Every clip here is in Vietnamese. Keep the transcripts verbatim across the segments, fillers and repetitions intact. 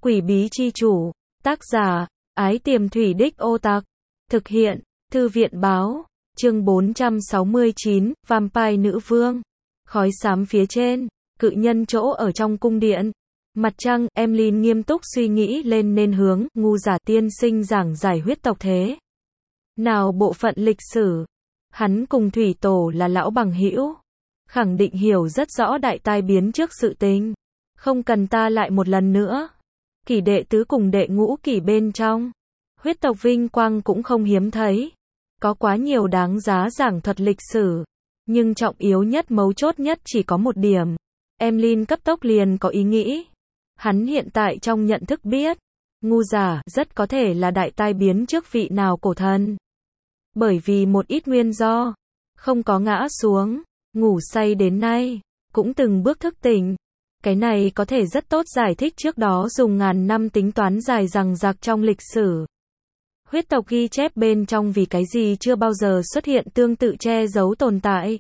Quỷ bí chi chủ. Tác giả, Ái Tiềm Thủy Đích Ô Tặc. Thực hiện, Thư viện báo. Chương bốn trăm sáu mươi chín, Vampire Nữ Vương. Khói xám phía trên, cự nhân chỗ ở trong cung điện. Mặt trăng, Emlyn nghiêm túc suy nghĩ lên nên hướng, ngu giả tiên sinh giảng giải huyết tộc thế nào bộ phận lịch sử. Hắn cùng thủy tổ là lão bằng hữu, khẳng định hiểu rất rõ đại tai biến trước sự tình. Không cần ta lại một lần nữa. Kỷ đệ tứ cùng đệ ngũ kỷ bên trong, huyết tộc vinh quang cũng không hiếm thấy. Có quá nhiều đáng giá giảng thuật lịch sử. Nhưng trọng yếu nhất mấu chốt nhất chỉ có một điểm. Emlyn cấp tốc liền có ý nghĩ. Hắn hiện tại trong nhận thức biết, ngu giả rất có thể là đại tai biến trước vị nào cổ thần. Bởi vì một ít nguyên do, không có ngã xuống, ngủ say đến nay, cũng từng bước thức tỉnh. Cái này có thể rất tốt giải thích trước đó dùng ngàn năm tính toán dài dằng dặc trong lịch sử. Huyết tộc ghi chép bên trong vì cái gì chưa bao giờ xuất hiện tương tự che giấu tồn tại.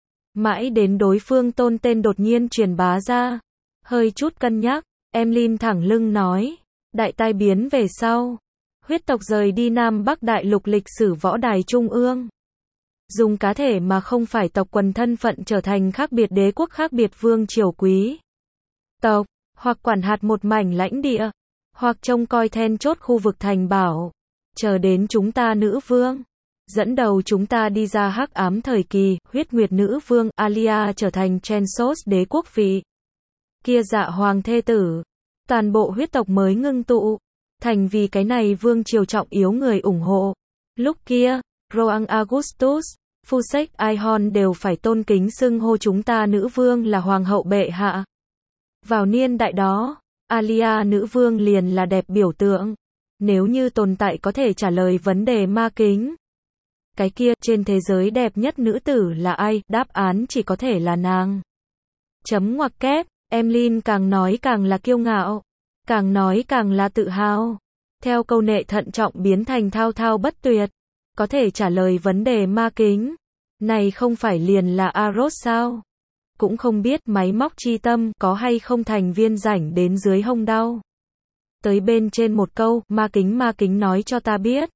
Mãi đến đối phương tôn tên đột nhiên truyền bá ra. Hơi chút cân nhắc, Emlyn thẳng lưng nói. Đại tai biến về sau, huyết tộc rời đi Nam Bắc Đại Lục lịch sử võ đài trung ương. Dùng cá thể mà không phải tộc quần thân phận trở thành khác biệt đế quốc khác biệt vương triều quý tộc, hoặc quản hạt một mảnh lãnh địa, hoặc trông coi then chốt khu vực thành bảo. Chờ đến chúng ta nữ vương, dẫn đầu chúng ta đi ra hắc ám thời kỳ, huyết nguyệt nữ vương, Alia trở thành Trensos đế quốc vị. Kia dạ hoàng thê tử. Toàn bộ huyết tộc mới ngưng tụ, thành vì cái này vương triều trọng yếu người ủng hộ. Lúc kia, Roang Augustus, Fusek Ihon đều phải tôn kính xưng hô chúng ta nữ vương là hoàng hậu bệ hạ. Vào niên đại đó, Alia nữ vương liền là đẹp biểu tượng. Nếu như tồn tại có thể trả lời vấn đề ma kính. Cái kia, trên thế giới đẹp nhất nữ tử là ai? Đáp án chỉ có thể là nàng. Chấm ngoặc kép, Emlyn càng nói càng là kiêu ngạo. Càng nói càng là tự hào. Theo câu nệ thận trọng biến thành thao thao bất tuyệt. Có thể trả lời vấn đề ma kính. Này không phải liền là Aros sao? Cũng không biết máy móc chi tâm có hay không thành viên rảnh đến dưới hông đau. Tới bên trên một câu, ma kính ma kính nói cho ta biết.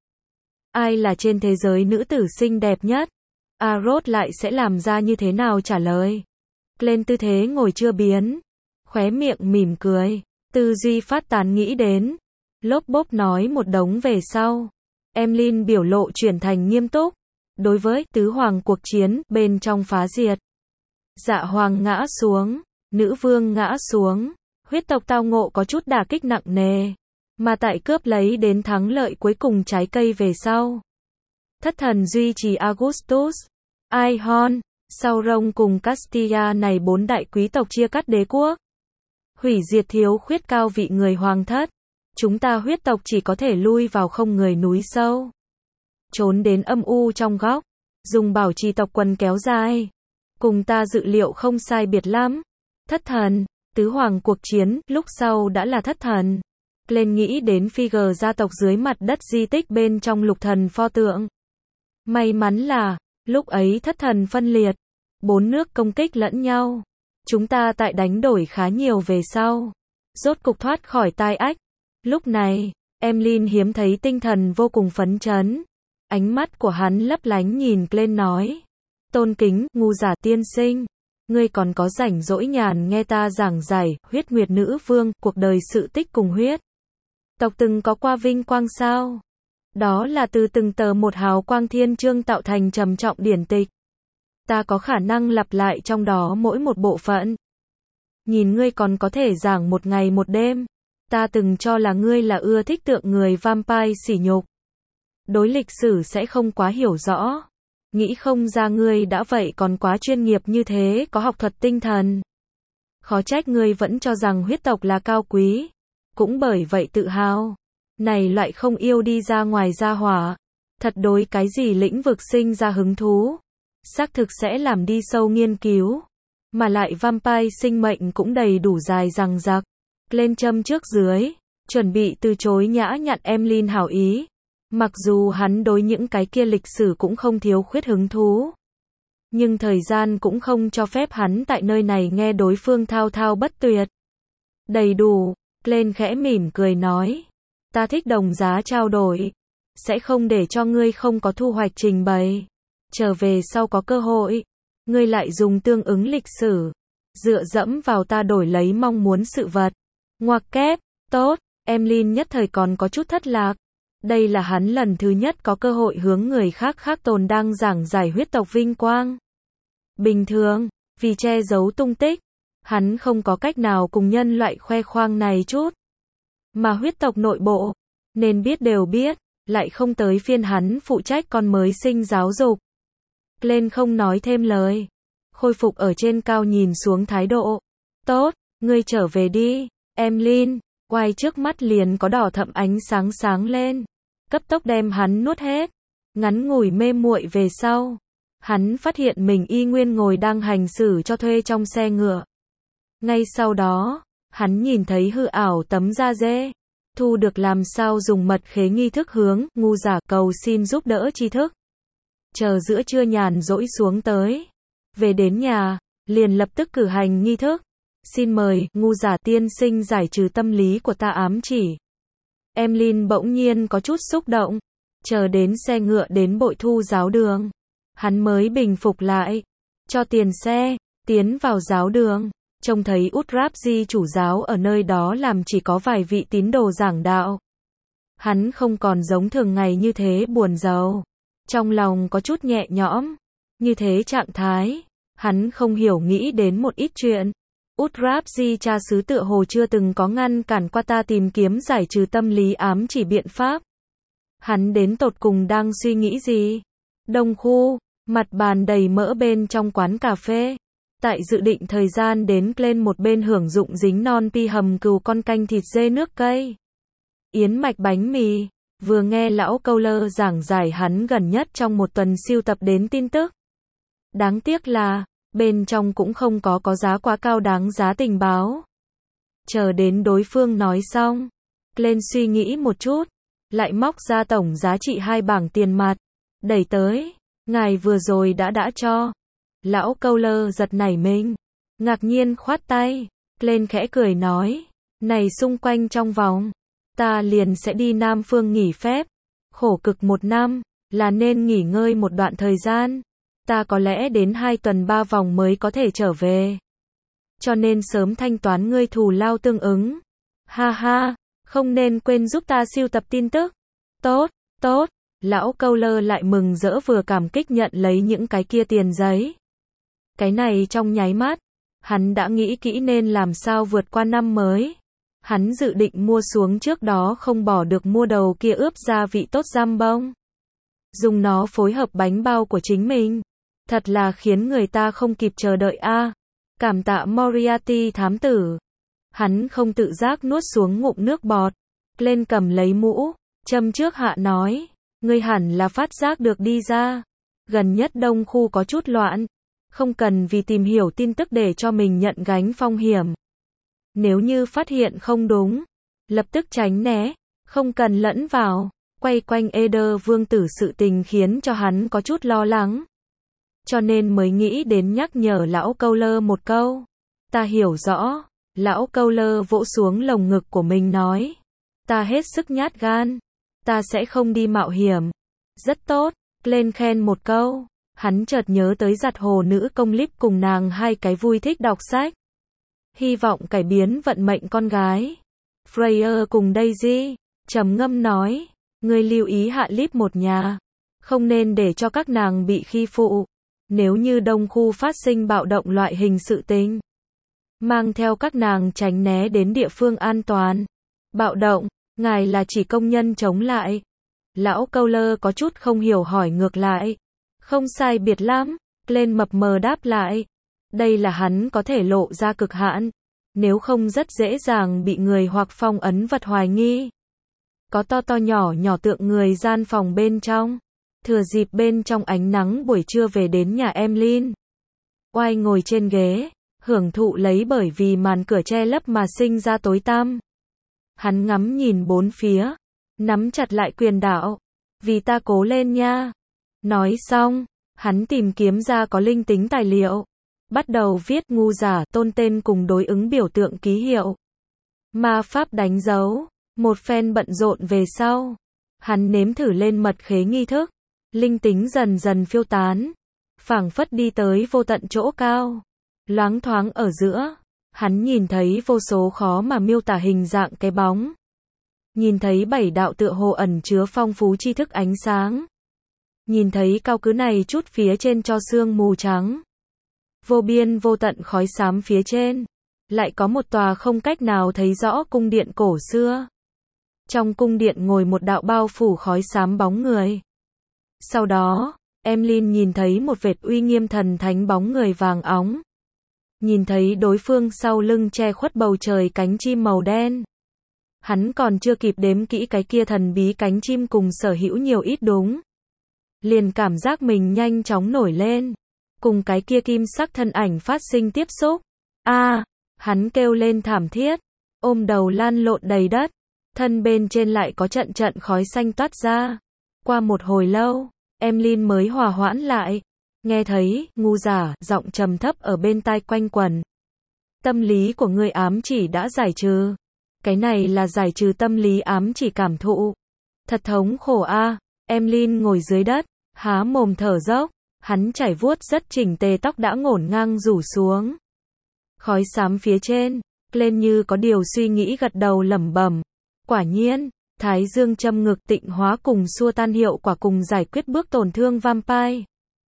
Ai là trên thế giới nữ tử xinh đẹp nhất? Aros lại sẽ làm ra như thế nào trả lời? Lên tư thế ngồi chưa biến. Khóe miệng mỉm cười. Tư duy phát tán nghĩ đến. Lốp bốp nói một đống về sau. Emlyn biểu lộ chuyển thành nghiêm túc. Đối với tứ hoàng cuộc chiến, bên trong phá diệt. Dạ hoàng ngã xuống. Nữ vương ngã xuống. Huyết tộc tao ngộ có chút đả kích nặng nề. Mà tại cướp lấy đến thắng lợi cuối cùng trái cây về sau. Thất thần duy trì Augustus, Ihon, Sauron cùng Castilla này bốn đại quý tộc chia cắt đế quốc. Hủy diệt thiếu khuyết cao vị người hoàng thất. Chúng ta huyết tộc chỉ có thể lui vào không người núi sâu. Trốn đến âm u trong góc. Dùng bảo trì tộc quần kéo dài. Cùng ta dự liệu không sai biệt lắm. Thất thần. Tứ hoàng cuộc chiến, lúc sau đã là thất thần. Lên nghĩ đến Figure gia tộc dưới mặt đất di tích bên trong lục thần pho tượng. May mắn là, lúc ấy thất thần phân liệt. Bốn nước công kích lẫn nhau. Chúng ta tại đánh đổi khá nhiều về sau. Rốt cục thoát khỏi tai ách. Lúc này, Emlyn hiếm thấy tinh thần vô cùng phấn chấn. Ánh mắt của hắn lấp lánh nhìn lên nói. Tôn kính, ngu giả tiên sinh. Ngươi còn có rảnh rỗi nhàn nghe ta giảng giải, huyết nguyệt nữ vương, cuộc đời sự tích cùng huyết tộc từng có qua vinh quang sao? Đó là từ từng tờ một hào quang thiên chương tạo thành trầm trọng điển tịch. Ta có khả năng lặp lại trong đó mỗi một bộ phận. Nhìn ngươi còn có thể giảng một ngày một đêm. Ta từng cho là ngươi là ưa thích tượng người vampire sỉ nhục. Đối lịch sử sẽ không quá hiểu rõ. Nghĩ không ra ngươi đã vậy còn quá chuyên nghiệp như thế, có học thuật tinh thần. Khó trách ngươi vẫn cho rằng huyết tộc là cao quý. Cũng bởi vậy tự hào. Này loại không yêu đi ra ngoài ra hỏa. Thật đối cái gì lĩnh vực sinh ra hứng thú. Xác thực sẽ làm đi sâu nghiên cứu. Mà lại vampire sinh mệnh cũng đầy đủ dài dằng dặc. Lên châm trước dưới. Chuẩn bị từ chối nhã nhặn Emlyn hảo ý. Mặc dù hắn đối những cái kia lịch sử cũng không thiếu khuyết hứng thú. Nhưng thời gian cũng không cho phép hắn tại nơi này nghe đối phương thao thao bất tuyệt. Đầy đủ, Glenn khẽ mỉm cười nói. Ta thích đồng giá trao đổi. Sẽ không để cho ngươi không có thu hoạch trình bày. Trở về sau có cơ hội. Ngươi lại dùng tương ứng lịch sử. Dựa dẫm vào ta đổi lấy mong muốn sự vật. Ngoặc kép, tốt, Emlyn nhất thời còn có chút thất lạc. Đây là hắn lần thứ nhất có cơ hội hướng người khác khác tồn đang giảng giải huyết tộc vinh quang. Bình thường, vì che giấu tung tích, hắn không có cách nào cùng nhân loại khoe khoang này chút. Mà huyết tộc nội bộ, nên biết đều biết, lại không tới phiên hắn phụ trách con mới sinh giáo dục. Glenn không nói thêm lời. Khôi phục ở trên cao nhìn xuống thái độ. Tốt, ngươi trở về đi, Emlyn. Quay trước mắt liền có đỏ thẫm ánh sáng sáng lên. Cấp tốc đem hắn nuốt hết. Ngắn ngủi mê muội về sau. Hắn phát hiện mình y nguyên ngồi đang hành xử cho thuê trong xe ngựa. Ngay sau đó, hắn nhìn thấy hư ảo tấm da dê. Thu được làm sao dùng mật khế nghi thức hướng, ngu giả cầu xin giúp đỡ tri thức. Chờ giữa trưa nhàn rỗi xuống tới. Về đến nhà, liền lập tức cử hành nghi thức. Xin mời, ngu giả tiên sinh giải trừ tâm lý của ta ám chỉ. Emlyn bỗng nhiên có chút xúc động. Chờ đến xe ngựa đến bội thu giáo đường. Hắn mới bình phục lại. Cho tiền xe, tiến vào giáo đường. Trông thấy Udrabji chủ giáo ở nơi đó làm chỉ có vài vị tín đồ giảng đạo. Hắn không còn giống thường ngày như thế buồn rầu. Trong lòng có chút nhẹ nhõm. Như thế trạng thái. Hắn không hiểu nghĩ đến một ít chuyện. Udrabji cha xứ tựa hồ chưa từng có ngăn cản qua ta tìm kiếm giải trừ tâm lý ám chỉ biện pháp. Hắn đến tột cùng đang suy nghĩ gì? Đông khu, mặt bàn đầy mỡ bên trong quán cà phê. Tại dự định thời gian đến lên một bên hưởng dụng dính non pi hầm cừu con canh thịt dê nước cây. Yến mạch bánh mì. Vừa nghe lão câu lơ giảng giải hắn gần nhất trong một tuần siêu tập đến tin tức. Đáng tiếc là, bên trong cũng không có có giá quá cao đáng giá tình báo. Chờ đến đối phương nói xong, Glenn suy nghĩ một chút, lại móc ra tổng giá trị hai bảng tiền mặt, đẩy tới, ngài vừa rồi đã đã cho. Lão câu lơ giật nảy mình, ngạc nhiên khoát tay, Glenn khẽ cười nói, này xung quanh trong vòng, ta liền sẽ đi Nam Phương nghỉ phép, khổ cực một năm, là nên nghỉ ngơi một đoạn thời gian. Ta có lẽ đến hai tuần ba vòng mới có thể trở về. Cho nên sớm thanh toán ngươi thù lao tương ứng. Ha ha, không nên quên giúp ta siêu tập tin tức. Tốt, tốt, lão câu lơ lại mừng rỡ vừa cảm kích nhận lấy những cái kia tiền giấy. Cái này trong nháy mắt, hắn đã nghĩ kỹ nên làm sao vượt qua năm mới. Hắn dự định mua xuống trước đó không bỏ được mua đầu kia ướp gia vị tốt giam bông. Dùng nó phối hợp bánh bao của chính mình. Thật là khiến người ta không kịp chờ đợi a. À, cảm tạ Moriarty thám tử. Hắn không tự giác nuốt xuống ngụm nước bọt. Lên cầm lấy mũ, châm trước hạ nói. Ngươi hẳn là phát giác được đi ra. Gần nhất đông khu có chút loạn. Không cần vì tìm hiểu tin tức để cho mình nhận gánh phong hiểm. Nếu như phát hiện không đúng, lập tức tránh né. Không cần lẫn vào. Quay quanh Eder vương tử sự tình khiến cho hắn có chút lo lắng. Cho nên mới nghĩ đến nhắc nhở lão câu lơ một câu. Ta hiểu rõ. Lão câu lơ vỗ xuống lồng ngực của mình nói. Ta hết sức nhát gan. Ta sẽ không đi mạo hiểm. Rất tốt. Lên khen một câu. Hắn chợt nhớ tới giặt hồ nữ công líp cùng nàng hai cái vui thích đọc sách. Hy vọng cải biến vận mệnh con gái. Freya cùng Daisy. Trầm ngâm nói. Ngươi lưu ý hạ líp một nhà. Không nên để cho các nàng bị khi phụ. Nếu như đông khu phát sinh bạo động loại hình sự tình. Mang theo các nàng tránh né đến địa phương an toàn. Bạo động, ngài là chỉ công nhân chống lại. Lão câu lơ có chút không hiểu hỏi ngược lại. Không sai biệt lắm, lên mập mờ đáp lại. Đây là hắn có thể lộ ra cực hạn. Nếu không rất dễ dàng bị người hoặc phong ấn vật hoài nghi. Có to to nhỏ nhỏ tượng người gian phòng bên trong. Thừa dịp bên trong ánh nắng buổi trưa về đến nhà Emlyn. Oai ngồi trên ghế, hưởng thụ lấy bởi vì màn cửa che lấp mà sinh ra tối tăm. Hắn ngắm nhìn bốn phía, nắm chặt lại quyền đạo. Vì ta cố lên nha. Nói xong, hắn tìm kiếm ra có linh tính tài liệu. Bắt đầu viết ngu giả tôn tên cùng đối ứng biểu tượng ký hiệu. Ma pháp đánh dấu. Một phen bận rộn về sau, hắn nếm thử lên mật khế nghi thức. Linh tính dần dần phiêu tán, phảng phất đi tới vô tận chỗ cao. Loáng thoáng ở giữa, hắn nhìn thấy vô số khó mà miêu tả hình dạng cái bóng. Nhìn thấy bảy đạo tựa hồ ẩn chứa phong phú tri thức ánh sáng. Nhìn thấy cao cứ này chút phía trên cho sương mù trắng. Vô biên vô tận khói xám phía trên. Lại có một tòa không cách nào thấy rõ cung điện cổ xưa. Trong cung điện ngồi một đạo bao phủ khói xám bóng người. Sau đó, Emlyn nhìn thấy một vệt uy nghiêm thần thánh bóng người vàng óng. Nhìn thấy đối phương sau lưng che khuất bầu trời cánh chim màu đen. Hắn còn chưa kịp đếm kỹ cái kia thần bí cánh chim cùng sở hữu nhiều ít đúng. Liền cảm giác mình nhanh chóng nổi lên. Cùng cái kia kim sắc thân ảnh phát sinh tiếp xúc. A, hắn kêu lên thảm thiết. Ôm đầu lan lộn đầy đất. Thân bên trên lại có trận trận khói xanh toát ra. Qua một hồi lâu, Emlyn mới hòa hoãn lại. Nghe thấy, ngu giả, giọng trầm thấp ở bên tai quanh quẩn. Tâm lý của ngươi ám chỉ đã giải trừ. Cái này là giải trừ tâm lý ám chỉ cảm thụ. Thật thống khổ a. Emlyn ngồi dưới đất, há mồm thở dốc. Hắn chảy vuốt rất chỉnh tề tóc đã ngổn ngang rủ xuống. Khói xám phía trên, lên như có điều suy nghĩ gật đầu lẩm bẩm. Quả nhiên, Thái Dương châm ngực tịnh hóa cùng xua tan hiệu quả cùng giải quyết bước tổn thương vampire.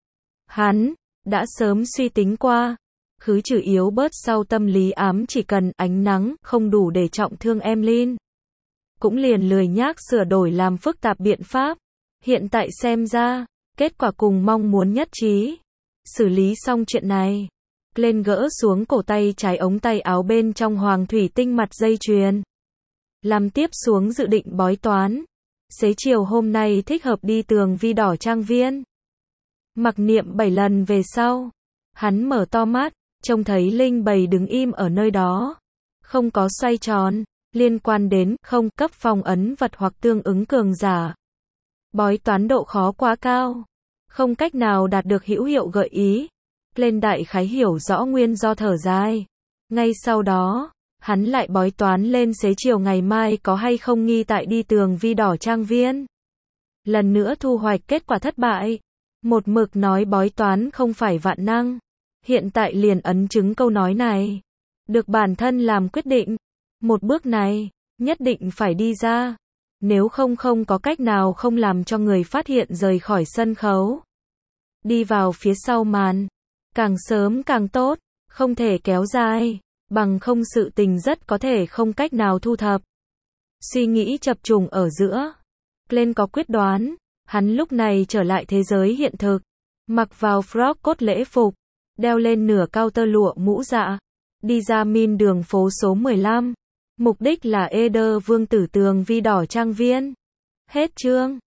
Hắn đã sớm suy tính qua, khứ trừ yếu bớt sau tâm lý ám chỉ cần ánh nắng không đủ để trọng thương Emlyn. Cũng liền lười nhác sửa đổi làm phức tạp biện pháp. Hiện tại xem ra, kết quả cùng mong muốn nhất trí. Xử lý xong chuyện này, lên gỡ xuống cổ tay trái ống tay áo bên trong hoàng thủy tinh mặt dây chuyền. Làm tiếp xuống dự định bói toán. Xế chiều hôm nay thích hợp đi tường vi đỏ trang viên. Mặc niệm bảy lần về sau, hắn mở to mắt, trông thấy Linh bầy đứng im ở nơi đó. Không có xoay tròn, liên quan đến không cấp phong ấn vật hoặc tương ứng cường giả. Bói toán độ khó quá cao, không cách nào đạt được hữu hiệu gợi ý. Lên đại khái hiểu rõ nguyên do thở dài. Ngay sau đó, hắn lại bói toán lên xế chiều ngày mai có hay không nghi tại đi tường vi đỏ trang viên. Lần nữa thu hoạch kết quả thất bại. Một mực nói bói toán không phải vạn năng. Hiện tại liền ấn chứng câu nói này. Được bản thân làm quyết định. Một bước này, nhất định phải đi ra. Nếu không không có cách nào không làm cho người phát hiện rời khỏi sân khấu. Đi vào phía sau màn. Càng sớm càng tốt, không thể kéo dài. Bằng không sự tình rất có thể không cách nào thu thập. Suy nghĩ chập trùng ở giữa. Glenn có quyết đoán. Hắn lúc này trở lại thế giới hiện thực. Mặc vào frock cốt lễ phục. Đeo lên nửa cao tơ lụa mũ dạ. Đi ra min đường phố số mười lăm. Mục đích là Eder Vương tử tường vi đỏ trang viên. Hết chương.